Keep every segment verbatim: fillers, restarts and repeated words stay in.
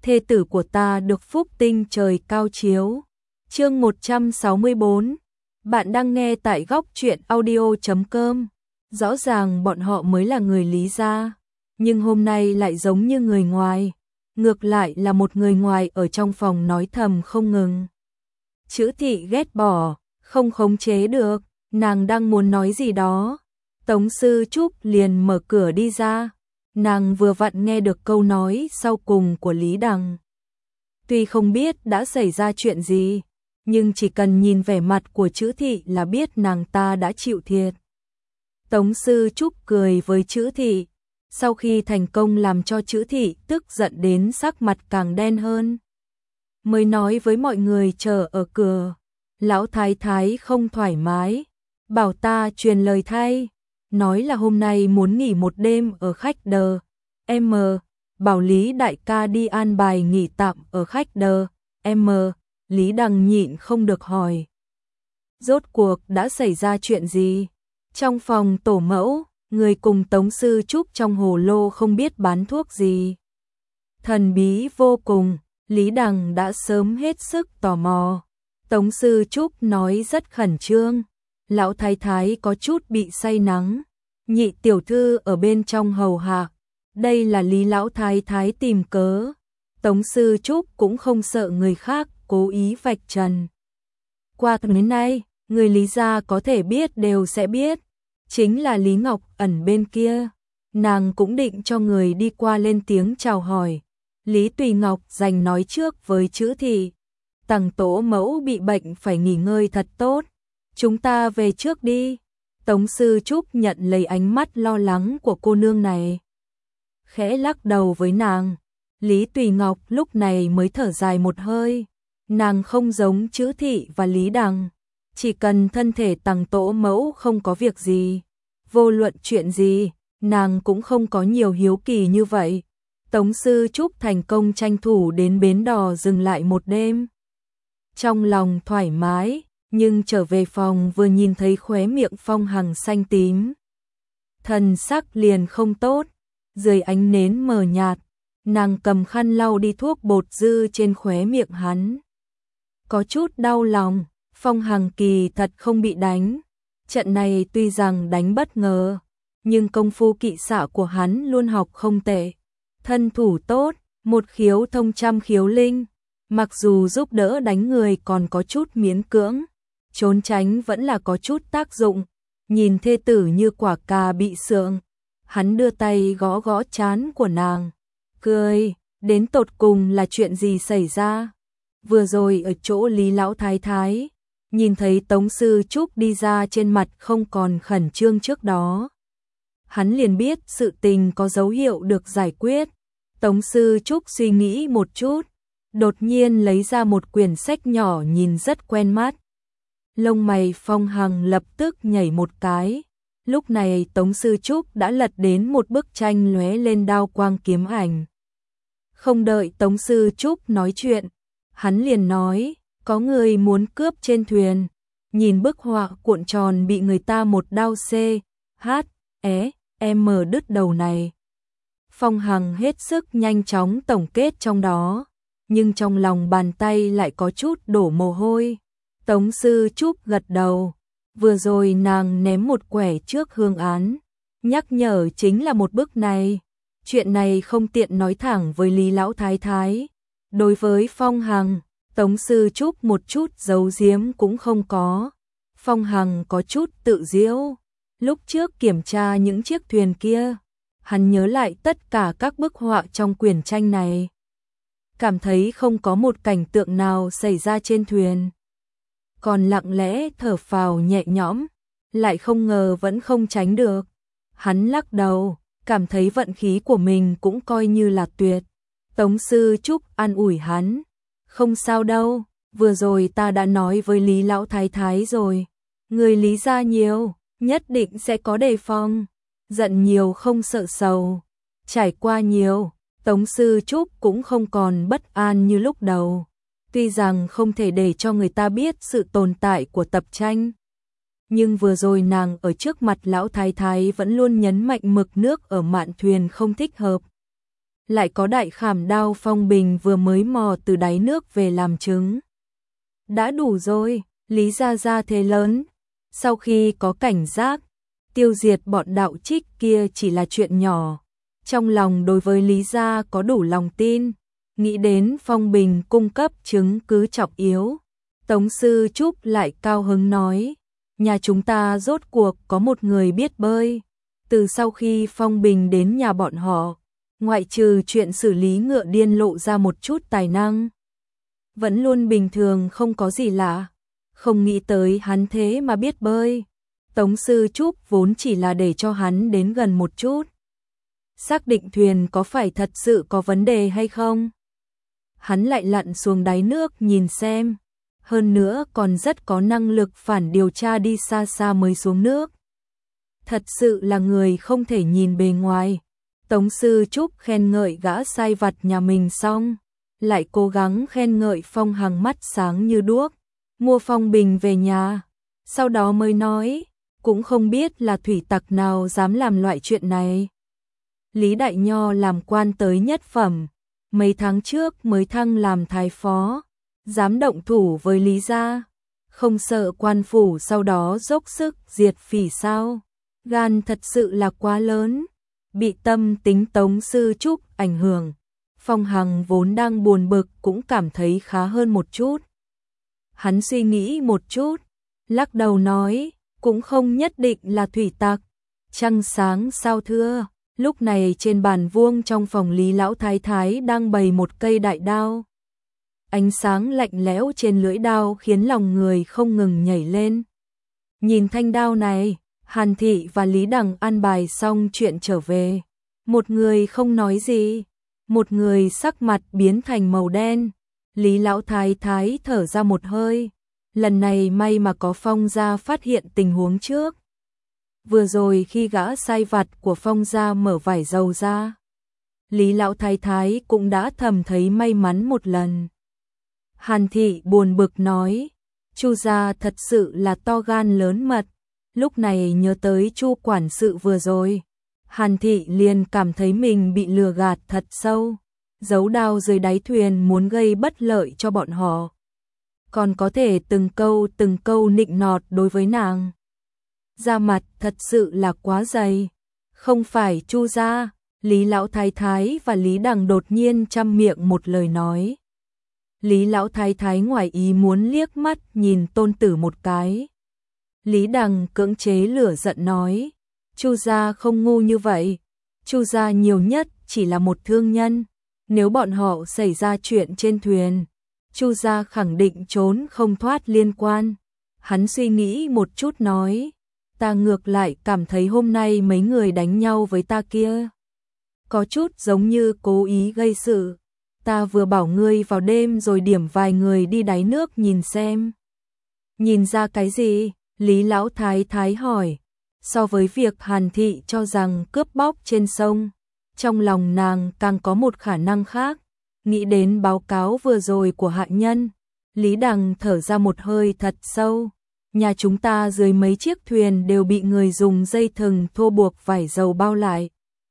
thê tử của ta được phúc tinh trời cao chiếu. Chương một trăm sáu mươi bốn. Bạn đang nghe tại góc truyện audio chấm com. Rõ ràng bọn họ mới là người Lý gia, nhưng hôm nay lại giống như người ngoài, ngược lại là một người ngoài ở trong phòng nói thầm không ngừng. Chữ Thị ghét bỏ, không khống chế được, nàng đang muốn nói gì đó. Tống Sư Trúc liền mở cửa đi ra, nàng vừa vặn nghe được câu nói sau cùng của Lý Đằng. Tuy không biết đã xảy ra chuyện gì, nhưng chỉ cần nhìn vẻ mặt của Chữ Thị là biết nàng ta đã chịu thiệt. Tống Sư Trúc cười với Chữ Thị, sau khi thành công làm cho Chữ Thị tức giận đến sắc mặt càng đen hơn. Mới nói với mọi người chờ ở cửa, lão thái thái không thoải mái, bảo ta truyền lời thay, nói là hôm nay muốn nghỉ một đêm ở khách đờ. Em bảo Lý đại ca đi an bài nghỉ tạm ở khách đờ. Em Lý Đằng nhịn không được hỏi, rốt cuộc đã xảy ra chuyện gì? Trong phòng tổ mẫu, người cùng Tống Sư Trúc trong hồ lô không biết bán thuốc gì. Thần bí vô cùng, Lý Đằng đã sớm hết sức tò mò. Tống Sư Trúc nói rất khẩn trương, lão thái thái có chút bị say nắng, nhị tiểu thư ở bên trong hầu hạ. Đây là Lý lão thái thái tìm cớ. Tống Sư Trúc cũng không sợ người khác cố ý vạch trần. Qua đến nay, người Lý gia có thể biết đều sẽ biết, chính là Lý Ngọc Ẩn bên kia. Nàng cũng định cho người đi qua lên tiếng chào hỏi. Lý Tùy Ngọc dành nói trước với Chữ Thị, Tằng tổ mẫu bị bệnh phải nghỉ ngơi thật tốt, chúng ta về trước đi. Tống Sư Trúc nhận lấy ánh mắt lo lắng của cô nương này, khẽ lắc đầu với nàng. Lý Tùy Ngọc lúc này mới thở dài một hơi, nàng không giống Chữ Thị và Lý Đằng, chỉ cần thân thể Tằng tổ mẫu không có việc gì, vô luận chuyện gì, nàng cũng không có nhiều hiếu kỳ như vậy. Tống Sư Trúc thành công tranh thủ đến bến đò dừng lại một đêm. Trong lòng thoải mái, nhưng trở về phòng vừa nhìn thấy khóe miệng Phong Hằng xanh tím, thần sắc liền không tốt. Dưới ánh nến mờ nhạt, nàng cầm khăn lau đi thuốc bột dư trên khóe miệng hắn. Có chút đau lòng, Phong Hằng kỳ thật không bị đánh. Trận này tuy rằng đánh bất ngờ, nhưng công phu kỵ xạ của hắn luôn học không tệ. Thân thủ tốt, một khiếu thông trăm khiếu linh, mặc dù giúp đỡ đánh người còn có chút miễn cưỡng, trốn tránh vẫn là có chút tác dụng. Nhìn thê tử như quả cà bị sượng, hắn đưa tay gõ gõ trán của nàng, cười, đến tột cùng là chuyện gì xảy ra? Vừa rồi ở chỗ Lý lão thái thái, nhìn thấy Tống Sư Trúc đi ra trên mặt không còn khẩn trương trước đó. Hắn liền biết sự tình có dấu hiệu được giải quyết. Tống Sư Trúc suy nghĩ một chút, đột nhiên lấy ra một quyển sách nhỏ nhìn rất quen mắt. Lông mày Phong Hằng lập tức nhảy một cái. Lúc này Tống Sư Trúc đã lật đến một bức tranh lóe lên đao quang kiếm ảnh. Không đợi Tống Sư Trúc nói chuyện, hắn liền nói, có người muốn cướp trên thuyền. Nhìn bức họa cuộn tròn bị người ta một đao C, H, E, M đứt đầu này. Phong Hằng hết sức nhanh chóng tổng kết trong đó, nhưng trong lòng bàn tay lại có chút đổ mồ hôi. Tống Sư Trúc gật đầu, vừa rồi nàng ném một quẻ trước hương án, nhắc nhở chính là một bức này. Chuyện này không tiện nói thẳng với Lý lão thái thái. Đối với Phong Hằng, Tống Sư Trúc một chút giấu giếm cũng không có. Phong Hằng có chút tự giễu, lúc trước kiểm tra những chiếc thuyền kia, hắn nhớ lại tất cả các bức họa trong quyển tranh này, cảm thấy không có một cảnh tượng nào xảy ra trên thuyền, còn lặng lẽ thở phào nhẹ nhõm, lại không ngờ vẫn không tránh được. Hắn lắc đầu, cảm thấy vận khí của mình cũng coi như là tuyệt. Tống Sư Trúc an ủi hắn, không sao đâu, vừa rồi ta đã nói với Lý lão thái thái rồi, người Lý gia nhiều, nhất định sẽ có đề phòng, giận nhiều không sợ sầu. Trải qua nhiều, Tống Sư Trúc cũng không còn bất an như lúc đầu. Tuy rằng không thể để cho người ta biết sự tồn tại của tập tranh, nhưng vừa rồi nàng ở trước mặt lão thái thái vẫn luôn nhấn mạnh mực nước ở mạn thuyền không thích hợp. lại có đại khảm đao Phong Bình vừa mới mò từ đáy nước về làm chứng. Đã đủ rồi, Lý gia gia thế lớn, sau khi có cảnh giác, tiêu diệt bọn đạo trích kia chỉ là chuyện nhỏ. Trong lòng đối với Lý gia có đủ lòng tin, nghĩ đến Phong Bình cung cấp chứng cứ trọng yếu. Tống Sư Trúc lại cao hứng nói, nhà chúng ta rốt cuộc có một người biết bơi. Từ sau khi Phong Bình đến nhà bọn họ, ngoại trừ chuyện xử lý ngựa điên lộ ra một chút tài năng, vẫn luôn bình thường không có gì lạ. Không nghĩ tới hắn thế mà biết bơi. Tống Sư Trúc vốn chỉ là để cho hắn đến gần một chút, xác định thuyền có phải thật sự có vấn đề hay không. Hắn lại lặn xuống đáy nước nhìn xem, hơn nữa còn rất có năng lực phản điều tra đi xa xa mới xuống nước. Thật sự là người không thể nhìn bề ngoài. Tống Sư Trúc khen ngợi gã sai vặt nhà mình xong, lại cố gắng khen ngợi Phong Hằng mắt sáng như đuốc, mua Phong Bình về nhà. Sau đó mới nói, cũng không biết là thủy tặc nào dám làm loại chuyện này. Lý Đại Nho làm quan tới nhất phẩm, mấy tháng trước mới thăng làm thái phó, dám động thủ với Lý gia, không sợ quan phủ sau đó dốc sức diệt phỉ sao? Gan thật sự là quá lớn. Bị tâm tính Tống Sư Trúc ảnh hưởng, Phong Hằng vốn đang buồn bực cũng cảm thấy khá hơn một chút. Hắn suy nghĩ một chút, lắc đầu nói, cũng không nhất định là thủy tặc. Trăng sáng sao thưa. Lúc này trên bàn vuông trong phòng Lý Lão Thái Thái đang bày một cây đại đao. Ánh sáng lạnh lẽo trên lưỡi đao khiến lòng người không ngừng nhảy lên. Nhìn thanh đao này, Hàn Thị và Lý Đằng an bài xong chuyện trở về. Một người không nói gì, một người sắc mặt biến thành màu đen. Lý Lão Thái Thái thở ra một hơi. Lần này may mà có Phong gia phát hiện tình huống trước. Vừa rồi khi gã sai vặt của Phong gia mở vải dầu ra, Lý Lão Thái Thái cũng đã thầm thấy may mắn một lần. Hàn Thị buồn bực nói, Chu gia thật sự là to gan lớn mật. Lúc này nhớ tới Chu quản sự vừa rồi, Hàn Thị liền cảm thấy mình bị lừa gạt thật sâu, giấu đao dưới đáy thuyền muốn gây bất lợi cho bọn họ. Còn có thể từng câu từng câu nịnh nọt đối với nàng. Da mặt thật sự là quá dày. Không phải Chu gia, Lý Lão Thái Thái và Lý Đằng đột nhiên chăm miệng một lời nói. Lý Lão Thái Thái ngoài ý muốn liếc mắt nhìn tôn tử một cái. Lý Đằng cưỡng chế lửa giận nói, Chu gia không ngu như vậy. Chu gia nhiều nhất chỉ là một thương nhân. Nếu bọn họ xảy ra chuyện trên thuyền, Chu gia khẳng định trốn không thoát liên quan. Hắn suy nghĩ một chút nói, ta ngược lại cảm thấy hôm nay mấy người đánh nhau với ta kia có chút giống như cố ý gây sự. Ta vừa bảo ngươi vào đêm rồi điểm vài người đi đáy nước nhìn xem. Nhìn ra cái gì? Lý Lão Thái Thái hỏi. So với việc Hàn Thị cho rằng cướp bóc trên sông, trong lòng nàng càng có một khả năng khác. Nghĩ đến báo cáo vừa rồi của hạ nhân, Lý Đằng thở ra một hơi thật sâu. Nhà chúng ta dưới mấy chiếc thuyền đều bị người dùng dây thừng thô buộc vải dầu bao lại.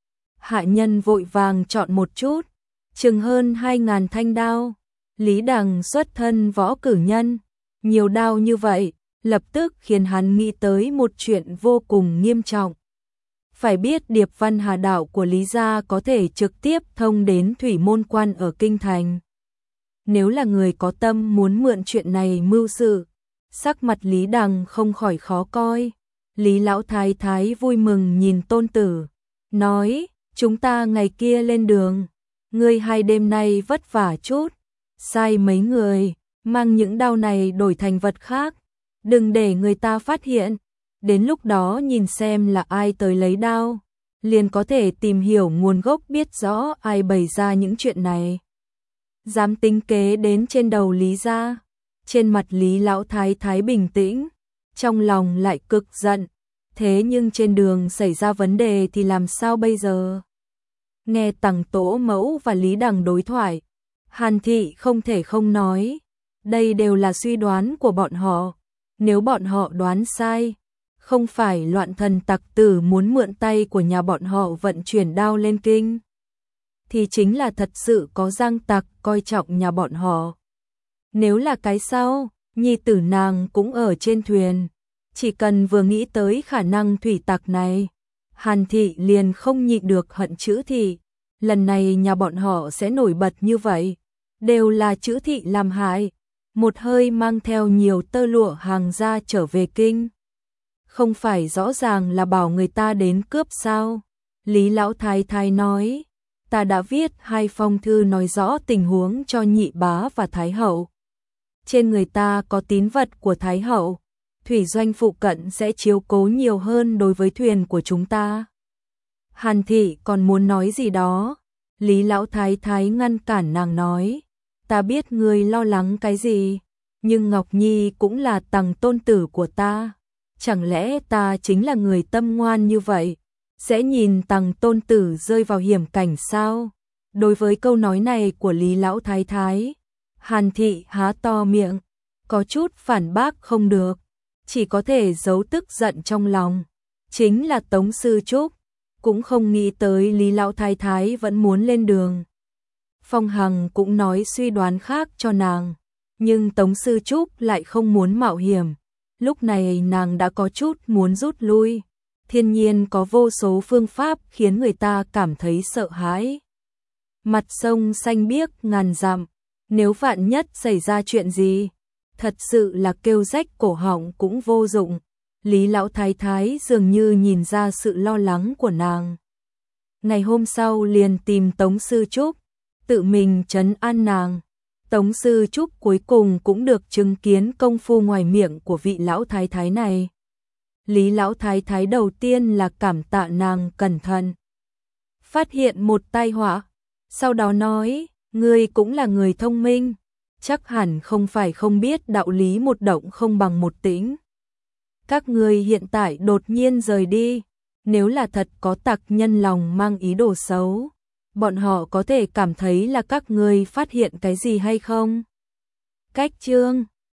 Hạ nhân vội vàng chọn một chút, chừng hơn hai ngàn thanh đao. Lý Đằng xuất thân võ cử nhân, nhiều đao như vậy, lập tức khiến hắn nghĩ tới một chuyện vô cùng nghiêm trọng. Phải biết Điệp Văn Hà Đạo của Lý gia có thể trực tiếp thông đến thủy môn quan ở Kinh Thành. Nếu là người có tâm muốn mượn chuyện này mưu sự, sắc mặt Lý Đằng không khỏi khó coi. Lý Lão Thái Thái vui mừng nhìn tôn tử, nói, chúng ta ngày kia lên đường, ngươi hai đêm nay vất vả chút, sai mấy người, mang những đao này đổi thành vật khác, đừng để người ta phát hiện. Đến lúc đó nhìn xem là ai tới lấy đao, liền có thể tìm hiểu nguồn gốc, biết rõ ai bày ra những chuyện này. Dám tính kế đến trên đầu Lý gia. Trên mặt Lý Lão Thái Thái bình tĩnh, trong lòng lại cực giận. Thế nhưng trên đường xảy ra vấn đề thì làm sao bây giờ? Nghe Tằng Tỗ Mẫu và Lý Đằng đối thoại, Hàn Thị không thể không nói, đây đều là suy đoán của bọn họ. Nếu bọn họ đoán sai, không phải loạn thần tặc tử muốn mượn tay của nhà bọn họ vận chuyển đao lên kinh thì chính là thật sự có giang tặc coi trọng nhà bọn họ. Nếu là cái sau, nhi tử nàng cũng ở trên thuyền, chỉ cần vừa nghĩ tới khả năng thủy tặc này, Hàn thị liền không nhịn được hận chữ thị. Lần này nhà bọn họ sẽ nổi bật như vậy, đều là chữ thị làm hại, một hơi mang theo nhiều tơ lụa hàng ra trở về kinh. Không phải rõ ràng là bảo người ta đến cướp sao? Lý lão thái thái nói, ta đã viết hai phong thư nói rõ tình huống cho nhị bá và thái hậu. Trên người ta có tín vật của thái hậu, thủy doanh phụ cận sẽ chiếu cố nhiều hơn đối với thuyền của chúng ta. Hàn thị còn muốn nói gì đó, Lý lão thái thái ngăn cản nàng nói, ta biết ngươi lo lắng cái gì, nhưng Ngọc Nhi cũng là tằng tôn tử của ta, chẳng lẽ ta chính là người tâm ngoan như vậy, sẽ nhìn tằng tôn tử rơi vào hiểm cảnh sao? Đối với câu nói này của Lý lão thái thái, Hàn thị há to miệng, có chút phản bác không được, chỉ có thể giấu tức giận trong lòng. Chính là Tống Sư Trúc, cũng không nghĩ tới Lý lão thái thái vẫn muốn lên đường. Phong Hằng cũng nói suy đoán khác cho nàng, nhưng Tống Sư Trúc lại không muốn mạo hiểm. Lúc này nàng đã có chút muốn rút lui. Thiên nhiên có vô số phương pháp khiến người ta cảm thấy sợ hãi. Mặt sông xanh biếc ngàn dặm, nếu vạn nhất xảy ra chuyện gì, thật sự là kêu rách cổ họng cũng vô dụng. Lý lão thái thái dường như nhìn ra sự lo lắng của nàng. Ngày hôm sau liền tìm Tống Sư Trúc, tự mình trấn an nàng. Tống Sư Trúc cuối cùng cũng được chứng kiến công phu ngoài miệng của vị lão thái thái này. Lý lão thái thái đầu tiên là cảm tạ nàng cẩn thận phát hiện một tai họa, sau đó nói, ngươi cũng là người thông minh, chắc hẳn không phải không biết đạo lý một động không bằng một tĩnh. Các ngươi hiện tại đột nhiên rời đi, nếu là thật có tặc nhân lòng mang ý đồ xấu, bọn họ có thể cảm thấy là các ngươi phát hiện cái gì hay không? Cách chương